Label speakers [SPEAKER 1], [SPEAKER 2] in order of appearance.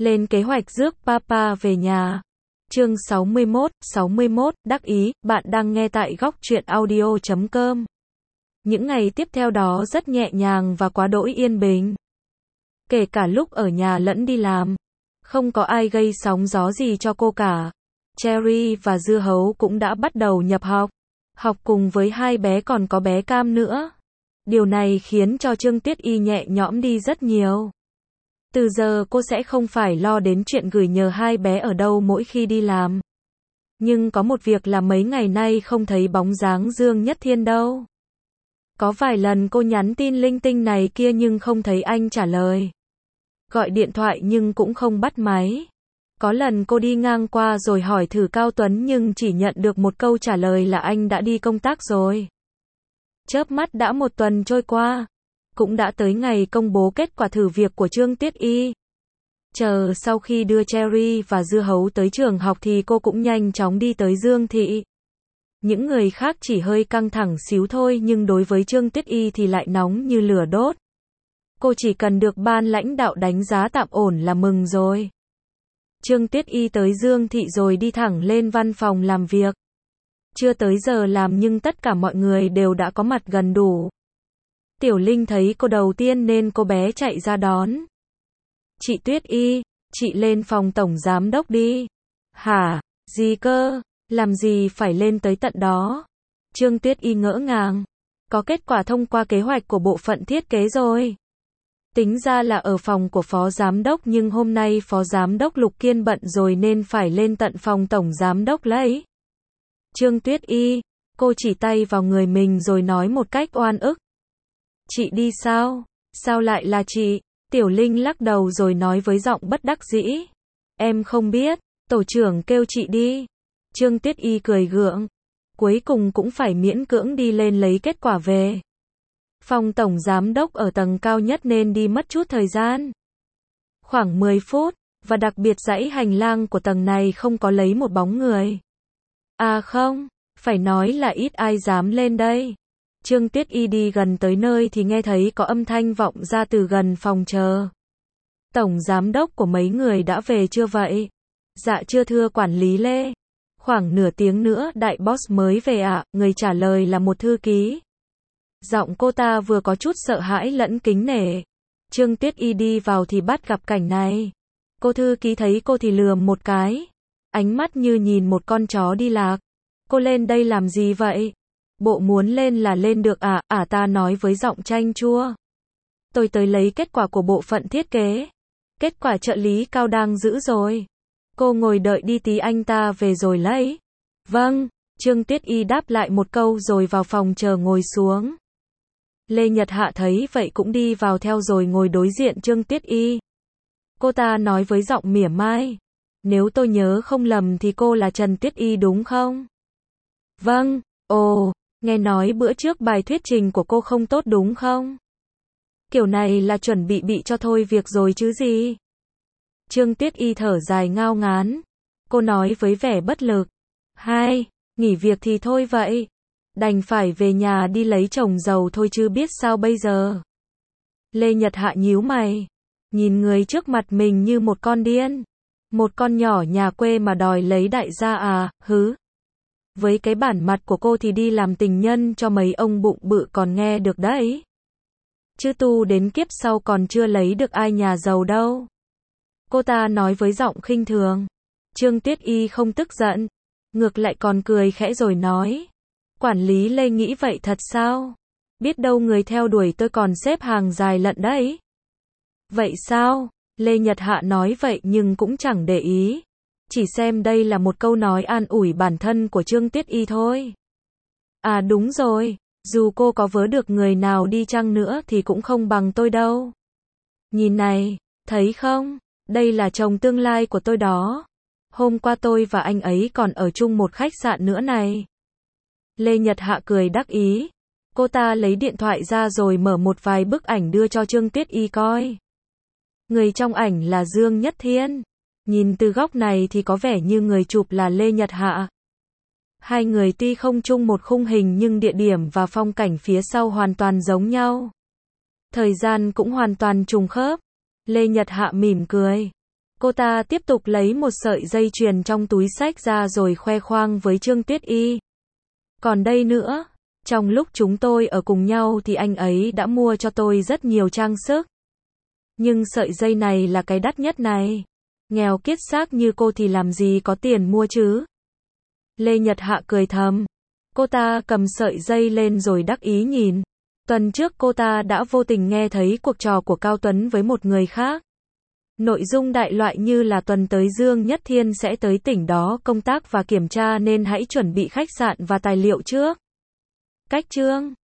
[SPEAKER 1] Lên kế hoạch rước Papa về nhà. Chương 61, đắc ý, bạn đang nghe tại góc truyện audio.com. Những ngày tiếp theo đó rất nhẹ nhàng và quá đỗi yên bình. Kể cả lúc ở nhà lẫn đi làm. Không có ai gây sóng gió gì cho cô cả. Cherry và Dưa Hấu cũng đã bắt đầu nhập học. Học cùng với hai bé, còn có bé Cam nữa. Điều này khiến cho Trương Tuyết Y nhẹ nhõm đi rất nhiều. Từ giờ cô sẽ không phải lo đến chuyện gửi nhờ hai bé ở đâu mỗi khi đi làm. Nhưng có một việc là mấy ngày nay không thấy bóng dáng Dương Nhất Thiên đâu. Có vài lần cô nhắn tin linh tinh này kia nhưng không thấy anh trả lời. Gọi điện thoại nhưng cũng không bắt máy. Có lần cô đi ngang qua rồi hỏi thử Cao Tuấn nhưng chỉ nhận được một câu trả lời là anh đã đi công tác rồi. Chớp mắt đã một tuần trôi qua. Cũng đã tới ngày công bố kết quả thử việc của Trương Tuyết Y. Chờ sau khi đưa Cherry và Dưa Hấu tới trường học thì cô cũng nhanh chóng đi tới Dương Thị. Những người khác chỉ hơi căng thẳng xíu thôi nhưng đối với Trương Tuyết Y thì lại nóng như lửa đốt. Cô chỉ cần được ban lãnh đạo đánh giá tạm ổn là mừng rồi. Trương Tuyết Y tới Dương Thị rồi đi thẳng lên văn phòng làm việc. Chưa tới giờ làm nhưng tất cả mọi người đều đã có mặt gần đủ. Tiểu Linh thấy cô đầu tiên nên cô bé chạy ra đón. Chị Tuyết Y, chị lên phòng tổng giám đốc đi. Hả, gì cơ, làm gì phải lên tới tận đó? Trương Tuyết Y ngỡ ngàng. Có kết quả thông qua kế hoạch của bộ phận thiết kế rồi. Tính ra là ở phòng của phó giám đốc nhưng hôm nay phó giám đốc Lục Kiên bận rồi nên phải lên tận phòng tổng giám đốc lấy. Trương Tuyết Y, cô chỉ tay vào người mình rồi nói một cách oan ức. Chị đi sao? Sao lại là chị? Tiểu Linh lắc đầu rồi nói với giọng bất đắc dĩ. Em không biết, tổ trưởng kêu chị đi. Trương Tuyết Y cười gượng. Cuối cùng cũng phải miễn cưỡng đi lên lấy kết quả về. Phòng tổng giám đốc ở tầng cao nhất nên đi mất chút thời gian. Khoảng 10 phút, và đặc biệt dãy hành lang của tầng này không có lấy một bóng người. À không, phải nói là ít ai dám lên đây. Trương Tuyết Y đi gần tới nơi thì nghe thấy có âm thanh vọng ra từ gần phòng chờ. Tổng giám đốc của mấy người đã về chưa vậy? Dạ chưa thưa quản lý Lê. Khoảng nửa tiếng nữa đại boss mới về ạ, người trả lời là một thư ký. Giọng cô ta vừa có chút sợ hãi lẫn kính nể. Trương Tuyết Y đi vào thì bắt gặp cảnh này. Cô thư ký thấy cô thì lườm một cái. Ánh mắt như nhìn một con chó đi lạc. Cô lên đây làm gì vậy? Bộ muốn lên là lên được à? Ta nói với giọng chanh chua. Tôi tới lấy kết quả của bộ phận thiết kế. Kết quả trợ lý Cao đang giữ rồi. Cô ngồi đợi đi tí anh ta về rồi lấy. Vâng, Trương Tuyết Y đáp lại một câu rồi vào phòng chờ ngồi xuống. Lê Nhật Hạ thấy vậy cũng đi vào theo rồi ngồi đối diện Trương Tuyết Y. Cô ta nói với giọng mỉa mai. Nếu tôi nhớ không lầm thì cô là Trần Tuyết Y đúng không? Vâng, ồ, nghe nói bữa trước bài thuyết trình của cô không tốt đúng không? Kiểu này là chuẩn bị cho thôi việc rồi chứ gì? Trương Tuyết Y thở dài ngao ngán. Cô nói với vẻ bất lực. Nghỉ việc thì thôi vậy. Đành phải về nhà đi lấy chồng giàu thôi chứ biết sao bây giờ. Lê Nhật Hạ nhíu mày. Nhìn người trước mặt mình như một con điên. Một con nhỏ nhà quê mà đòi lấy đại gia à, hứ. Với cái bản mặt của cô thì đi làm tình nhân cho mấy ông bụng bự còn nghe được đấy. Chứ tu đến kiếp sau còn chưa lấy được ai nhà giàu đâu. Cô ta nói với giọng khinh thường. Trương Tuyết Y không tức giận. Ngược lại còn cười khẽ rồi nói. Quản lý Lê nghĩ vậy thật sao? Biết đâu người theo đuổi tôi còn xếp hàng dài lận đấy. Vậy sao? Lê Nhật Hạ nói vậy nhưng cũng chẳng để ý. Chỉ xem đây là một câu nói an ủi bản thân của Trương Tuyết Y thôi. À đúng rồi, dù cô có vớ được người nào đi chăng nữa thì cũng không bằng tôi đâu. Nhìn này, thấy không? Đây là chồng tương lai của tôi đó. Hôm qua tôi và anh ấy còn ở chung một khách sạn nữa này. Lê Nhật Hạ cười đắc ý. Cô ta lấy điện thoại ra rồi mở một vài bức ảnh đưa cho Trương Tuyết Y coi. Người trong ảnh là Dương Nhất Thiên. Nhìn từ góc này thì có vẻ như người chụp là Lê Nhật Hạ. Hai người tuy không chung một khung hình nhưng địa điểm và phong cảnh phía sau hoàn toàn giống nhau. Thời gian cũng hoàn toàn trùng khớp. Lê Nhật Hạ mỉm cười. Cô ta tiếp tục lấy một sợi dây chuyền trong túi xách ra rồi khoe khoang với Trương Tuyết Y. Còn đây nữa, trong lúc chúng tôi ở cùng nhau thì anh ấy đã mua cho tôi rất nhiều trang sức. Nhưng sợi dây này là cái đắt nhất này. Nghèo kiết xác như cô thì làm gì có tiền mua chứ? Lê Nhật Hạ cười thầm. Cô ta cầm sợi dây lên rồi đắc ý nhìn. Tuần trước cô ta đã vô tình nghe thấy cuộc trò của Cao Tuấn với một người khác. Nội dung đại loại như là tuần tới Dương Nhất Thiên sẽ tới tỉnh đó công tác và kiểm tra nên hãy chuẩn bị khách sạn và tài liệu trước. Cách chương